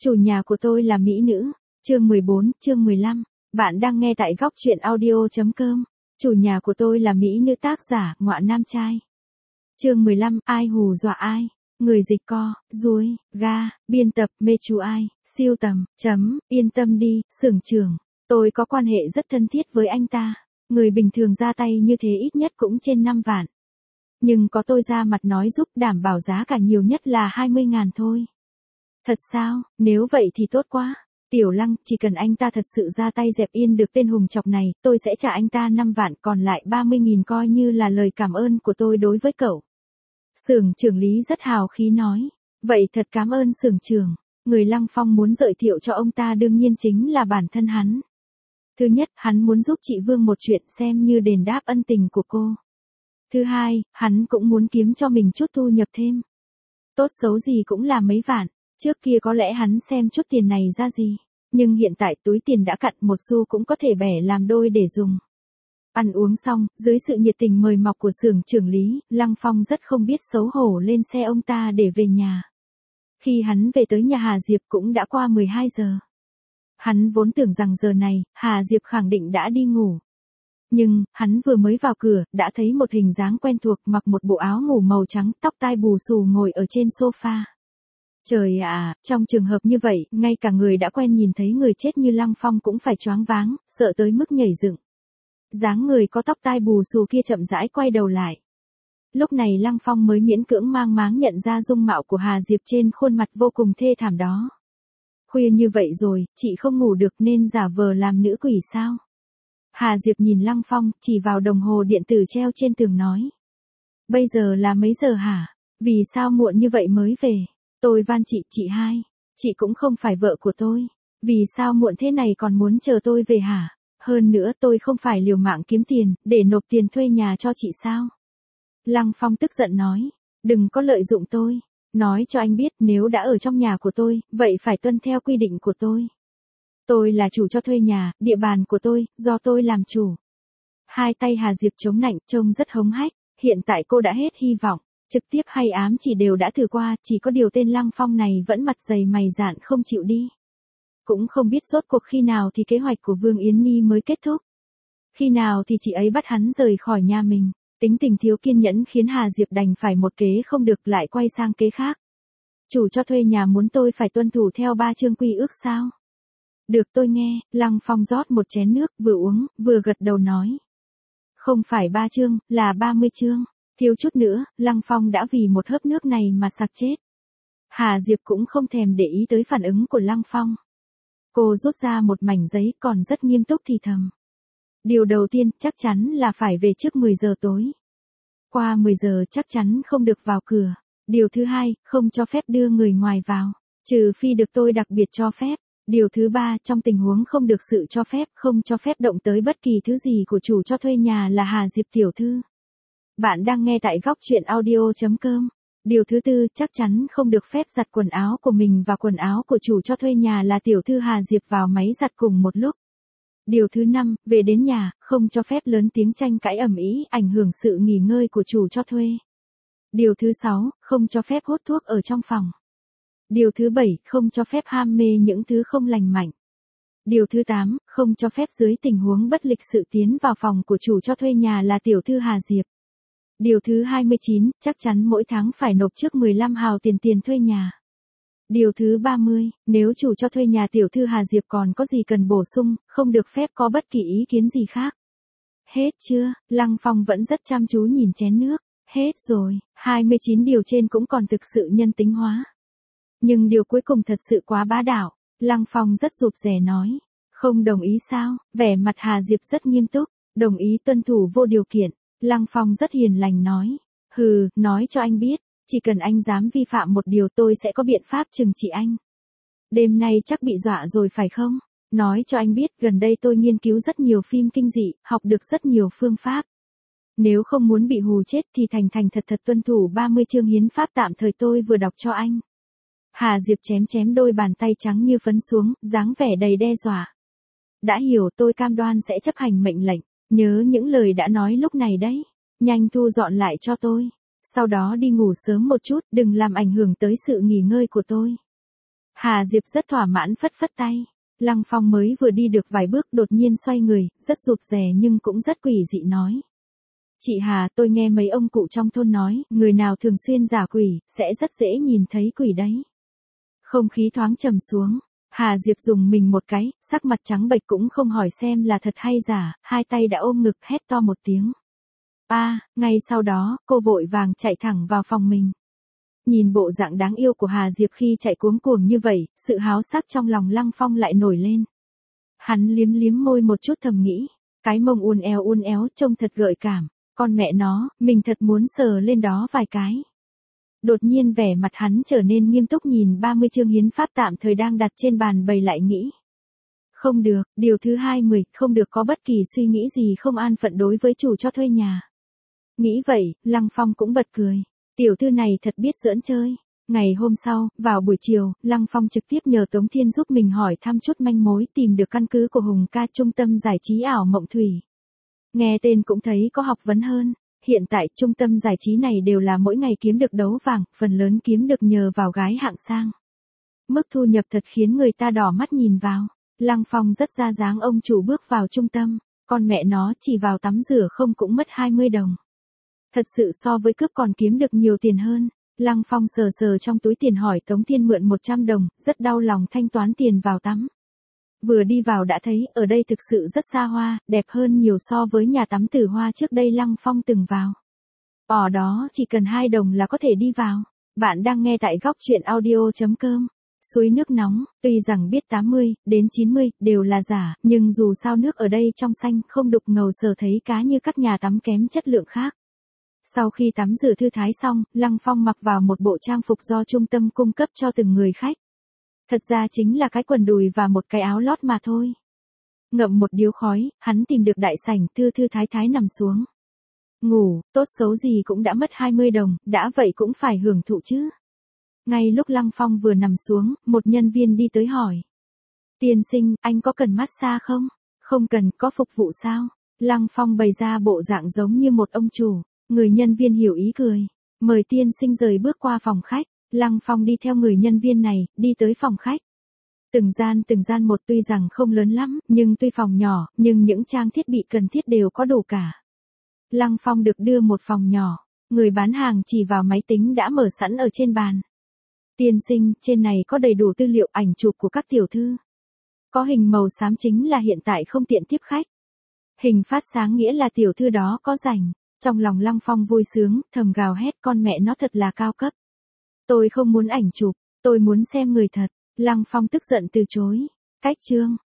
Chủ nhà của tôi là mỹ nữ. Chương 14, chương 15. Bạn đang nghe tại góc truyện audio.com. Chủ nhà của tôi là mỹ nữ, tác giả Ngọa Nam Trai. Chương 15, ai hù dọa ai. Người dịch co, ruồi, ga, biên tập, mê chú ai, siêu tầm, yên tâm đi, xưởng trưởng. Tôi có quan hệ rất thân thiết với anh ta. Người bình thường ra tay như thế ít nhất cũng trên 5 vạn. Nhưng có tôi ra mặt nói giúp, đảm bảo giá cả nhiều nhất là 20.000 thôi. Thật sao, nếu vậy thì tốt quá. Tiểu Lăng, chỉ cần anh ta thật sự ra tay dẹp yên được tên hùng chọc này, tôi sẽ trả anh ta 5 vạn, còn lại 30.000 coi như là lời cảm ơn của tôi đối với cậu. Xưởng trưởng Lý rất hào khí nói. Vậy thật cảm ơn xưởng trưởng. Người Lăng Phong muốn giới thiệu cho ông ta đương nhiên chính là bản thân hắn. Thứ nhất, hắn muốn giúp chị Vương một chuyện xem như đền đáp ân tình của cô. Thứ hai, hắn cũng muốn kiếm cho mình chút thu nhập thêm. Tốt xấu gì cũng là mấy vạn. Trước kia có lẽ hắn xem chút tiền này ra gì, nhưng hiện tại túi tiền đã cạn, một xu cũng có thể bẻ làm đôi để dùng. Ăn uống xong, dưới sự nhiệt tình mời mọc của xưởng trưởng Lý, Lăng Phong rất không biết xấu hổ lên xe ông ta để về nhà. Khi hắn về tới nhà Hà Diệp cũng đã qua 12 giờ. Hắn vốn tưởng rằng giờ này, Hà Diệp khẳng định đã đi ngủ. Nhưng, hắn vừa mới vào cửa, đã thấy một hình dáng quen thuộc, mặc một bộ áo ngủ màu trắng, tóc tai bù xù ngồi ở trên sofa. Trời ạ, trong trường hợp như vậy, ngay cả người đã quen nhìn thấy người chết như Lăng Phong cũng phải choáng váng, sợ tới mức nhảy dựng. Dáng người có tóc tai bù xù kia chậm rãi quay đầu lại. Lúc này Lăng Phong mới miễn cưỡng mang máng nhận ra dung mạo của Hà Diệp trên khuôn mặt vô cùng thê thảm đó. Khuya như vậy rồi, chị không ngủ được nên giả vờ làm nữ quỷ sao? Hà Diệp nhìn Lăng Phong, chỉ vào đồng hồ điện tử treo trên tường nói. Bây giờ là mấy giờ hả? Vì sao muộn như vậy mới về? Tôi van chị hai. Chị cũng không phải vợ của tôi. Vì sao muộn thế này còn muốn chờ tôi về hả? Hơn nữa tôi không phải liều mạng kiếm tiền, để nộp tiền thuê nhà cho chị sao? Lăng Phong tức giận nói. Đừng có lợi dụng tôi. Nói cho anh biết nếu đã ở trong nhà của tôi, vậy phải tuân theo quy định của tôi. Tôi là chủ cho thuê nhà, địa bàn của tôi, do tôi làm chủ. Hai tay Hà Diệp chống nạnh, trông rất hống hách. Hiện tại cô đã hết hy vọng. Trực tiếp hay ám chỉ đều đã thử qua, chỉ có điều tên Lăng Phong này vẫn mặt dày mày dạn không chịu đi. Cũng không biết rốt cuộc khi nào thì kế hoạch của Vương Yến Nhi mới kết thúc. Khi nào thì chị ấy bắt hắn rời khỏi nhà mình. Tính tình thiếu kiên nhẫn khiến Hà Diệp đành phải một kế không được lại quay sang kế khác. Chủ cho thuê nhà muốn tôi phải tuân thủ theo 3 chương quy ước sao? Được, tôi nghe. Lăng Phong rót một chén nước, vừa uống, vừa gật đầu nói. Không phải 3 chương, là 30 chương. Thiếu chút nữa, Lăng Phong đã vì một hớp nước này mà sặc chết. Hà Diệp cũng không thèm để ý tới phản ứng của Lăng Phong. Cô rút ra một mảnh giấy còn rất nghiêm túc thì thầm. Điều đầu tiên chắc chắn là phải về trước 10 giờ tối. Qua 10 giờ chắc chắn không được vào cửa. Điều thứ hai, không cho phép đưa người ngoài vào. Trừ phi được tôi đặc biệt cho phép. Điều thứ ba, trong tình huống không được sự cho phép, không cho phép động tới bất kỳ thứ gì của chủ cho thuê nhà là Hà Diệp tiểu thư. Bạn đang nghe tại góc truyện audio.com. Điều thứ tư, chắc chắn không được phép giặt quần áo của mình và quần áo của chủ cho thuê nhà là tiểu thư Hà Diệp vào máy giặt cùng một lúc. Điều thứ năm, về đến nhà, không cho phép lớn tiếng tranh cãi ầm ĩ, ảnh hưởng sự nghỉ ngơi của chủ cho thuê. Điều thứ sáu, không cho phép hút thuốc ở trong phòng. Điều thứ bảy, không cho phép ham mê những thứ không lành mạnh. Điều thứ 8, không cho phép dưới tình huống bất lịch sự tiến vào phòng của chủ cho thuê nhà là tiểu thư Hà Diệp. Điều thứ 29, chắc chắn mỗi tháng phải nộp trước 15 hào tiền thuê nhà. Điều thứ 30, nếu chủ cho thuê nhà tiểu thư Hà Diệp còn có gì cần bổ sung, không được phép có bất kỳ ý kiến gì khác. Hết chưa? Lăng Phong vẫn rất chăm chú nhìn chén nước. Hết rồi, 29 điều trên cũng còn thực sự nhân tính hóa. Nhưng điều cuối cùng thật sự quá bá đạo. Lăng Phong rất rụt rè nói. Không đồng ý sao? Vẻ mặt Hà Diệp rất nghiêm túc. Đồng ý tuân thủ vô điều kiện. Lăng Phong rất hiền lành nói. Hừ, nói cho anh biết. Chỉ cần anh dám vi phạm một điều tôi sẽ có biện pháp trừng trị anh. Đêm nay chắc bị dọa rồi phải không? Nói cho anh biết gần đây tôi nghiên cứu rất nhiều phim kinh dị, học được rất nhiều phương pháp. Nếu không muốn bị hù chết thì thành thật tuân thủ 30 chương hiến pháp tạm thời tôi vừa đọc cho anh. Hà Diệp chém đôi bàn tay trắng như phấn xuống, dáng vẻ đầy đe dọa. Đã hiểu, tôi cam đoan sẽ chấp hành mệnh lệnh. Nhớ những lời đã nói lúc này đấy. Nhanh thu dọn lại cho tôi. Sau đó đi ngủ sớm một chút, đừng làm ảnh hưởng tới sự nghỉ ngơi của tôi. Hà Diệp rất thỏa mãn phất phất tay. Lăng Phong mới vừa đi được vài bước đột nhiên xoay người, rất rụt rè nhưng cũng rất quỷ dị nói. Chị Hà, tôi nghe mấy ông cụ trong thôn nói, người nào thường xuyên giả quỷ, sẽ rất dễ nhìn thấy quỷ đấy. Không khí thoáng trầm xuống, Hà Diệp dùng mình một cái, sắc mặt trắng bệch cũng không hỏi xem là thật hay giả, hai tay đã ôm ngực hét to một tiếng. Ngay sau đó, cô vội vàng chạy thẳng vào phòng mình. Nhìn bộ dạng đáng yêu của Hà Diệp khi chạy cuống cuồng như vậy, sự háo sắc trong lòng Lăng Phong lại nổi lên. Hắn liếm liếm môi một chút thầm nghĩ, cái mông uốn éo trông thật gợi cảm, con mẹ nó, mình thật muốn sờ lên đó vài cái. Đột nhiên vẻ mặt hắn trở nên nghiêm túc nhìn 30 chương hiến pháp tạm thời đang đặt trên bàn bày lại nghĩ. Không được, điều thứ 20, không được có bất kỳ suy nghĩ gì không an phận đối với chủ cho thuê nhà. Nghĩ vậy, Lăng Phong cũng bật cười. Tiểu thư này thật biết giỡn chơi. Ngày hôm sau, vào buổi chiều, Lăng Phong trực tiếp nhờ Tống Thiên giúp mình hỏi thăm chút manh mối tìm được căn cứ của Hùng ca trung tâm giải trí ảo mộng thủy. Nghe tên cũng thấy có học vấn hơn. Hiện tại trung tâm giải trí này đều là mỗi ngày kiếm được đấu vàng, phần lớn kiếm được nhờ vào gái hạng sang. Mức thu nhập thật khiến người ta đỏ mắt nhìn vào. Lăng Phong rất ra dáng ông chủ bước vào trung tâm, con mẹ nó chỉ vào tắm rửa không cũng mất 20 đồng. Thật sự so với cướp còn kiếm được nhiều tiền hơn. Lăng Phong sờ sờ trong túi tiền hỏi Tống Thiên mượn 100 đồng, rất đau lòng thanh toán tiền vào tắm. Vừa đi vào đã thấy ở đây thực sự rất xa hoa, đẹp hơn nhiều so với nhà tắm Tử Hoa trước đây Lăng Phong từng vào. Ở đó chỉ cần 2 đồng là có thể đi vào. Bạn đang nghe tại góc truyện audio.com. Suối nước nóng, tuy rằng biết 80 đến 90 đều là giả, nhưng dù sao nước ở đây trong xanh không đục ngầu sờ thấy cá như các nhà tắm kém chất lượng khác. Sau khi tắm rửa thư thái xong, Lăng Phong mặc vào một bộ trang phục do trung tâm cung cấp cho từng người khách. Thật ra chính là cái quần đùi và một cái áo lót mà thôi. Ngậm một điếu khói, hắn tìm được đại sảnh thư thư thái thái nằm xuống. Ngủ, tốt xấu gì cũng đã mất 20 đồng, đã vậy cũng phải hưởng thụ chứ. Ngay lúc Lăng Phong vừa nằm xuống, một nhân viên đi tới hỏi. Tiên sinh, anh có cần massage không? Không cần, có phục vụ sao? Lăng Phong bày ra bộ dạng giống như một ông chủ. Người nhân viên hiểu ý cười. Mời tiên sinh rời bước qua phòng khách. Lăng Phong đi theo người nhân viên này, đi tới phòng khách. Từng gian một tuy rằng không lớn lắm, nhưng tuy phòng nhỏ, nhưng những trang thiết bị cần thiết đều có đủ cả. Lăng Phong được đưa một phòng nhỏ. Người bán hàng chỉ vào máy tính đã mở sẵn ở trên bàn. Tiên sinh, trên này có đầy đủ tư liệu ảnh chụp của các tiểu thư. Có hình màu xám chính là hiện tại không tiện tiếp khách. Hình phát sáng nghĩa là tiểu thư đó có rảnh. Trong lòng Lăng Phong vui sướng, thầm gào hét con mẹ nó thật là cao cấp. Tôi không muốn ảnh chụp, tôi muốn xem người thật. Lăng Phong tức giận từ chối. Cách chương.